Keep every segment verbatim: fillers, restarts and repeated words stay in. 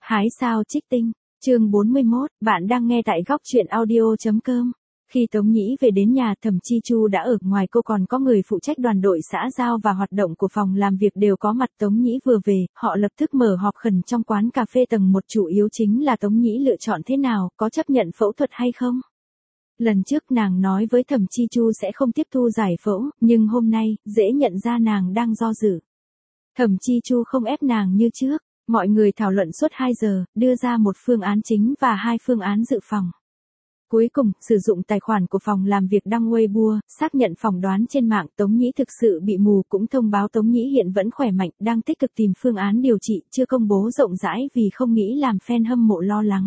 Hái sao trích tinh, chương bốn mươi mốt, bạn đang nghe tại góc truyện audio.com. Khi Tống Nhĩ về đến nhà, Thẩm Chi Chu đã ở ngoài, cô còn có người phụ trách đoàn đội xã giao và hoạt động của phòng làm việc đều có mặt. Tống Nhĩ vừa về, họ lập tức mở họp khẩn trong quán cà phê tầng một, chủ yếu chính là Tống Nhĩ lựa chọn thế nào, có chấp nhận phẫu thuật hay không. Lần trước nàng nói với Thẩm Chi Chu sẽ không tiếp thu giải phẫu, nhưng hôm nay, dễ nhận ra nàng đang do dự. Thẩm Chi Chu không ép nàng như trước. Mọi người thảo luận suốt hai giờ, đưa ra một phương án chính và hai phương án dự phòng. Cuối cùng, sử dụng tài khoản của phòng làm việc đăng Weibo, xác nhận phỏng đoán trên mạng Tống Nhĩ thực sự bị mù, cũng thông báo Tống Nhĩ hiện vẫn khỏe mạnh, đang tích cực tìm phương án điều trị, chưa công bố rộng rãi vì không nghĩ làm fan hâm mộ lo lắng.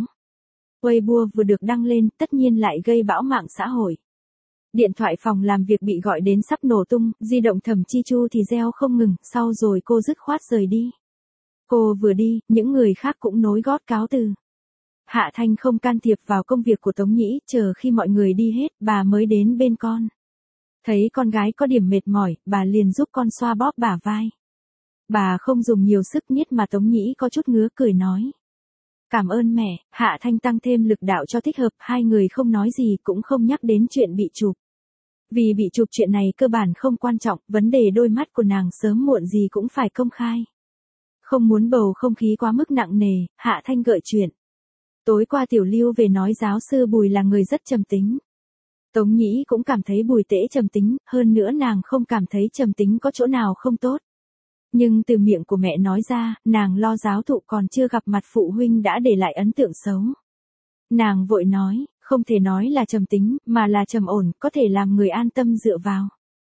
Weibo vừa được đăng lên, tất nhiên lại gây bão mạng xã hội. Điện thoại phòng làm việc bị gọi đến sắp nổ tung, di động Thẩm Chi Chu thì reo không ngừng, sau rồi cô dứt khoát rời đi. Cô vừa đi, những người khác cũng nối gót cáo từ. Hạ Thanh không can thiệp vào công việc của Tống Nhĩ, chờ khi mọi người đi hết, bà mới đến bên con. Thấy con gái có điểm mệt mỏi, bà liền giúp con xoa bóp bả vai. Bà không dùng nhiều sức nhất mà Tống Nhĩ có chút ngứa, cười nói. Cảm ơn mẹ. Hạ Thanh tăng thêm lực đạo cho thích hợp, hai người không nói gì, cũng không nhắc đến chuyện bị chụp. Vì bị chụp chuyện này cơ bản không quan trọng, vấn đề đôi mắt của nàng sớm muộn gì cũng phải công khai. Không muốn bầu không khí quá mức nặng nề, Hạ Thanh gợi chuyện. Tối qua Tiểu Lưu về nói giáo sư Bùi là người rất trầm tính. Tống Nhĩ cũng cảm thấy Bùi Tễ trầm tính, hơn nữa nàng không cảm thấy trầm tính có chỗ nào không tốt. Nhưng từ miệng của mẹ nói ra, nàng lo giáo thụ còn chưa gặp mặt phụ huynh đã để lại ấn tượng xấu. Nàng vội nói, không thể nói là trầm tính, mà là trầm ổn, có thể làm người an tâm dựa vào.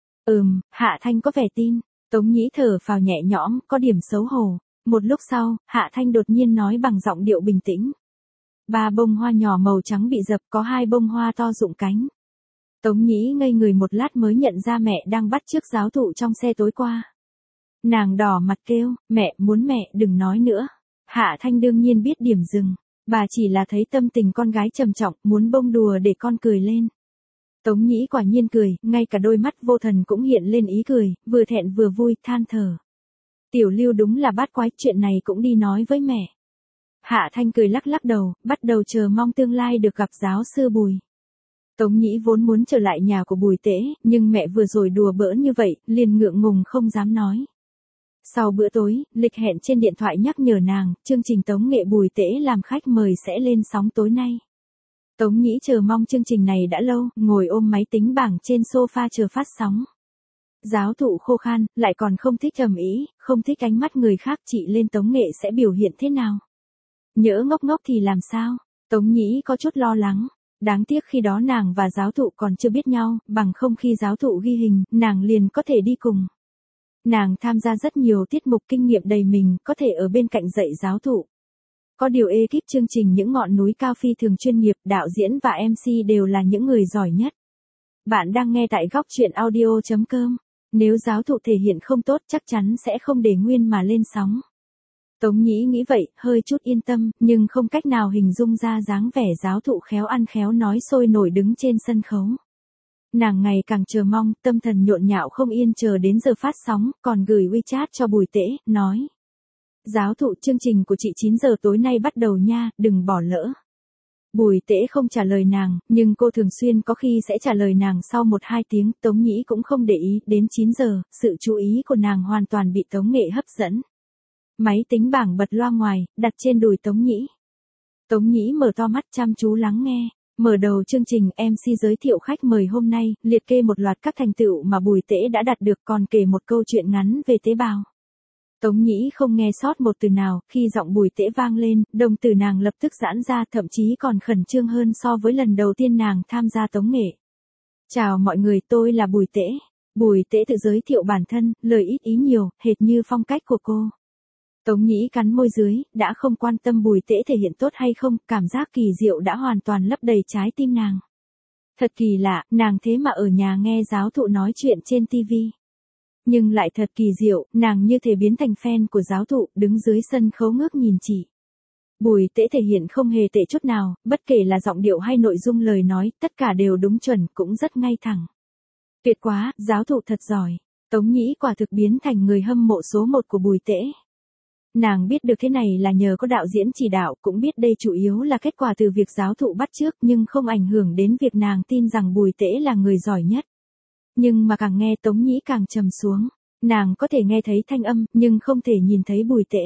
Ừm, Hạ Thanh có vẻ tin. Tống Nhĩ thở phào nhẹ nhõm, có điểm xấu hổ. Một lúc sau, Hạ Thanh đột nhiên nói bằng giọng điệu bình tĩnh. Ba bông hoa nhỏ màu trắng bị dập, có hai bông hoa to rụng cánh. Tống Nhĩ ngây người một lát mới nhận ra mẹ đang bắt chước giáo thụ trong xe tối qua. Nàng đỏ mặt kêu, mẹ, muốn mẹ đừng nói nữa. Hạ Thanh đương nhiên biết điểm dừng. Bà chỉ là thấy tâm tình con gái trầm trọng, muốn bông đùa để con cười lên. Tống Nhĩ quả nhiên cười, ngay cả đôi mắt vô thần cũng hiện lên ý cười, vừa thẹn vừa vui, than thở. Tiểu Lưu đúng là bát quái, chuyện này cũng đi nói với mẹ. Hạ Thanh cười lắc lắc đầu, bắt đầu chờ mong tương lai được gặp giáo sư Bùi. Tống Nhĩ vốn muốn trở lại nhà của Bùi Tễ, nhưng mẹ vừa rồi đùa bỡn như vậy, liền ngượng ngùng không dám nói. Sau bữa tối, lịch hẹn trên điện thoại nhắc nhở nàng, chương trình tống nghệ Bùi Tễ làm khách mời sẽ lên sóng tối nay. Tống Nhĩ chờ mong chương trình này đã lâu, ngồi ôm máy tính bảng trên sofa chờ phát sóng. Giáo thụ khô khan, lại còn không thích ầm ĩ, không thích ánh mắt người khác, chị lên tống nghệ sẽ biểu hiện thế nào? Nhỡ ngốc ngốc thì làm sao? Tống Nhĩ có chút lo lắng. Đáng tiếc khi đó nàng và giáo thụ còn chưa biết nhau, bằng không khi giáo thụ ghi hình, nàng liền có thể đi cùng. Nàng tham gia rất nhiều tiết mục, kinh nghiệm đầy mình, có thể ở bên cạnh dạy giáo thụ. Có điều ekip chương trình Những Ngọn Núi Cao phi thường chuyên nghiệp, đạo diễn và em xê đều là những người giỏi nhất. Bạn đang nghe tại góc truyện audio.com. Nếu giáo thụ thể hiện không tốt chắc chắn sẽ không để nguyên mà lên sóng. Tống Nhĩ nghĩ vậy, hơi chút yên tâm, nhưng không cách nào hình dung ra dáng vẻ giáo thụ khéo ăn khéo nói sôi nổi đứng trên sân khấu. Nàng ngày càng chờ mong, tâm thần nhộn nhạo không yên chờ đến giờ phát sóng, còn gửi WeChat cho Bùi Tễ, nói. Giáo thụ, chương trình của chị chín giờ tối nay bắt đầu nha, đừng bỏ lỡ. Bùi Tễ không trả lời nàng, nhưng cô thường xuyên có khi sẽ trả lời nàng sau một hai tiếng, Tống Nhĩ cũng không để ý, đến chín giờ, sự chú ý của nàng hoàn toàn bị tống nghệ hấp dẫn. Máy tính bảng bật loa ngoài, đặt trên đùi Tống Nhĩ. Tống Nhĩ mở to mắt chăm chú lắng nghe. Mở đầu chương trình, em xê giới thiệu khách mời hôm nay, liệt kê một loạt các thành tựu mà Bùi Tễ đã đạt được, còn kể một câu chuyện ngắn về tế bào. Tống Nhĩ không nghe sót một từ nào, khi giọng Bùi Tễ vang lên, đồng tử nàng lập tức giãn ra, thậm chí còn khẩn trương hơn so với lần đầu tiên nàng tham gia tống nghệ. Chào mọi người, tôi là Bùi Tễ. Bùi Tễ tự giới thiệu bản thân, lời ít ý nhiều, hệt như phong cách của cô. Tống Nhĩ cắn môi dưới, đã không quan tâm Bùi Tễ thể hiện tốt hay không, cảm giác kỳ diệu đã hoàn toàn lấp đầy trái tim nàng. Thật kỳ lạ, nàng thế mà ở nhà nghe giáo thụ nói chuyện trên ti vi. Nhưng lại thật kỳ diệu, nàng như thể biến thành fan của giáo thụ, đứng dưới sân khấu ngước nhìn chị. Bùi Tễ thể hiện không hề tệ chút nào, bất kể là giọng điệu hay nội dung lời nói, tất cả đều đúng chuẩn, cũng rất ngay thẳng. Tuyệt quá, giáo thụ thật giỏi. Tống Nhĩ quả thực biến thành người hâm mộ số một của Bùi Tễ. Nàng biết được thế này là nhờ có đạo diễn chỉ đạo, cũng biết đây chủ yếu là kết quả từ việc giáo thụ bắt chước nhưng không ảnh hưởng đến việc nàng tin rằng Bùi Tễ là người giỏi nhất. Nhưng mà càng nghe Tống Nhĩ càng trầm xuống. Nàng có thể nghe thấy thanh âm, nhưng không thể nhìn thấy Bùi Tễ.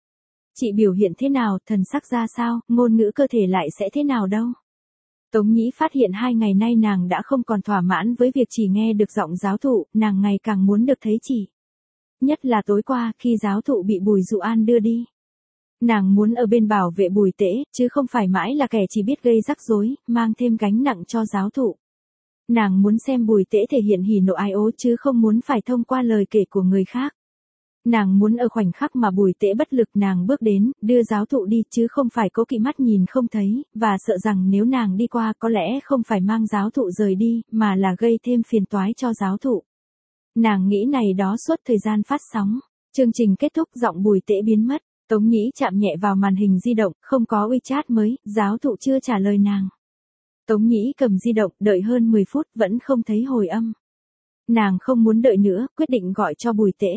Chị biểu hiện thế nào, thần sắc ra sao, ngôn ngữ cơ thể lại sẽ thế nào đâu. Tống Nhĩ phát hiện hai ngày nay nàng đã không còn thỏa mãn với việc chỉ nghe được giọng giáo thụ, nàng ngày càng muốn được thấy chị. Nhất là tối qua, khi giáo thụ bị Bùi Dụ An đưa đi. Nàng muốn ở bên bảo vệ Bùi Tễ, chứ không phải mãi là kẻ chỉ biết gây rắc rối, mang thêm gánh nặng cho giáo thụ. Nàng muốn xem Bùi Tễ thể hiện hỉ nộ ái ố chứ không muốn phải thông qua lời kể của người khác. Nàng muốn ở khoảnh khắc mà Bùi Tễ bất lực nàng bước đến, đưa giáo thụ đi chứ không phải cố kỵ mắt nhìn không thấy, và sợ rằng nếu nàng đi qua có lẽ không phải mang giáo thụ rời đi, mà là gây thêm phiền toái cho giáo thụ. Nàng nghĩ này đó suốt thời gian phát sóng. Chương trình kết thúc giọng Bùi Tễ biến mất. Tống Nhĩ chạm nhẹ vào màn hình di động, không có WeChat mới, giáo thụ chưa trả lời nàng. Tống Nhĩ cầm di động, đợi hơn mười phút, vẫn không thấy hồi âm. Nàng không muốn đợi nữa, quyết định gọi cho Bùi Tễ.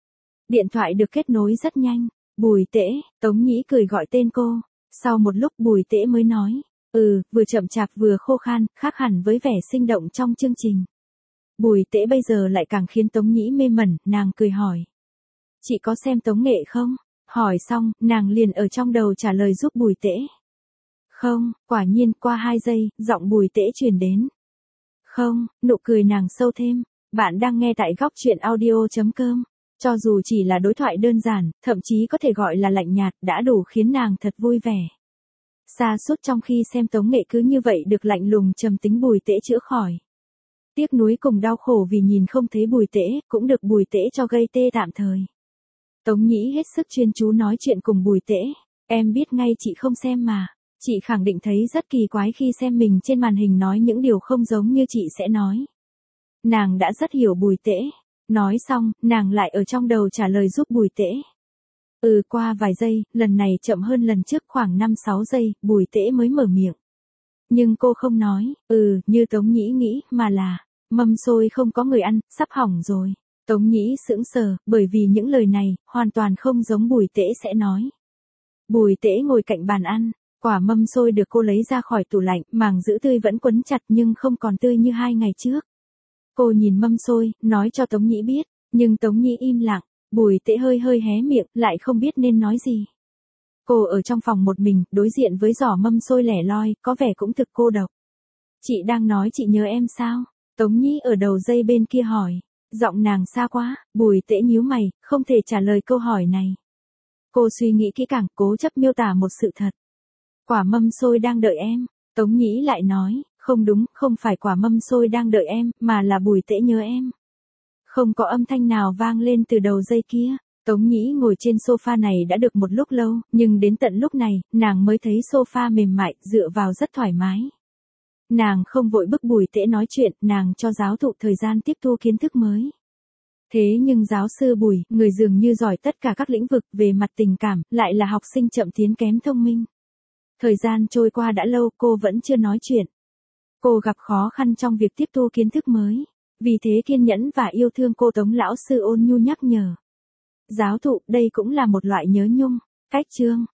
Điện thoại được kết nối rất nhanh. Bùi Tễ, Tống Nhĩ cười gọi tên cô. Sau một lúc Bùi Tễ mới nói. Ừ, vừa chậm chạp vừa khô khan, khác hẳn với vẻ sinh động trong chương trình. Bùi Tễ bây giờ lại càng khiến Tống Nhĩ mê mẩn, nàng cười hỏi. Chị có xem tống nghệ không? Hỏi xong, nàng liền ở trong đầu trả lời giúp Bùi Tễ. Không, quả nhiên, qua hai giây, giọng Bùi Tễ truyền đến. Không, nụ cười nàng sâu thêm. Bạn đang nghe tại góc truyện audio chấm com. Cho dù chỉ là đối thoại đơn giản, thậm chí có thể gọi là lạnh nhạt, đã đủ khiến nàng thật vui vẻ. Xa suốt trong khi xem tống nghệ cứ như vậy được lạnh lùng trầm tính Bùi Tễ chữa khỏi. Tiếc nuối cùng đau khổ vì nhìn không thấy Bùi Tễ, cũng được Bùi Tễ cho gây tê tạm thời. Tống Nhĩ hết sức chuyên chú nói chuyện cùng Bùi Tễ. Em biết ngay chị không xem mà. Chị khẳng định thấy rất kỳ quái khi xem mình trên màn hình nói những điều không giống như chị sẽ nói. Nàng đã rất hiểu Bùi Tễ. Nói xong, nàng lại ở trong đầu trả lời giúp Bùi Tễ. Ừ, qua vài giây, lần này chậm hơn lần trước khoảng năm sáu giây, Bùi Tễ mới mở miệng. Nhưng cô không nói, ừ, như Tống Nhĩ nghĩ, mà là, mâm xôi không có người ăn, sắp hỏng rồi. Tống Nhĩ sững sờ, bởi vì những lời này, hoàn toàn không giống Bùi Tễ sẽ nói. Bùi Tễ ngồi cạnh bàn ăn, quả mâm xôi được cô lấy ra khỏi tủ lạnh, màng giữ tươi vẫn quấn chặt nhưng không còn tươi như hai ngày trước. Cô nhìn mâm xôi, nói cho Tống Nhĩ biết, nhưng Tống Nhĩ im lặng, Bùi Tễ hơi hơi hé miệng, lại không biết nên nói gì. Cô ở trong phòng một mình, đối diện với giỏ mâm xôi lẻ loi, có vẻ cũng thực cô độc. Chị đang nói chị nhớ em sao? Tống Nhĩ ở đầu dây bên kia hỏi. Giọng nàng xa quá, Bùi Tễ nhíu mày, không thể trả lời câu hỏi này. Cô suy nghĩ kỹ càng, cố chấp miêu tả một sự thật. Quả mâm xôi đang đợi em. Tống Nhĩ lại nói, không đúng, không phải quả mâm xôi đang đợi em, mà là Bùi Tễ nhớ em. Không có âm thanh nào vang lên từ đầu dây kia. Tống Nhĩ ngồi trên sofa này đã được một lúc lâu, nhưng đến tận lúc này, nàng mới thấy sofa mềm mại, dựa vào rất thoải mái. Nàng không vội bức Bùi Tễ nói chuyện, nàng cho giáo thụ thời gian tiếp thu kiến thức mới. Thế nhưng giáo sư Bùi, người dường như giỏi tất cả các lĩnh vực về mặt tình cảm, lại là học sinh chậm tiến kém thông minh. Thời gian trôi qua đã lâu, cô vẫn chưa nói chuyện. Cô gặp khó khăn trong việc tiếp thu kiến thức mới. Vì thế kiên nhẫn và yêu thương cô Tống lão sư ôn nhu nhắc nhở. Giáo thụ, đây cũng là một loại nhớ nhung. Cách chương.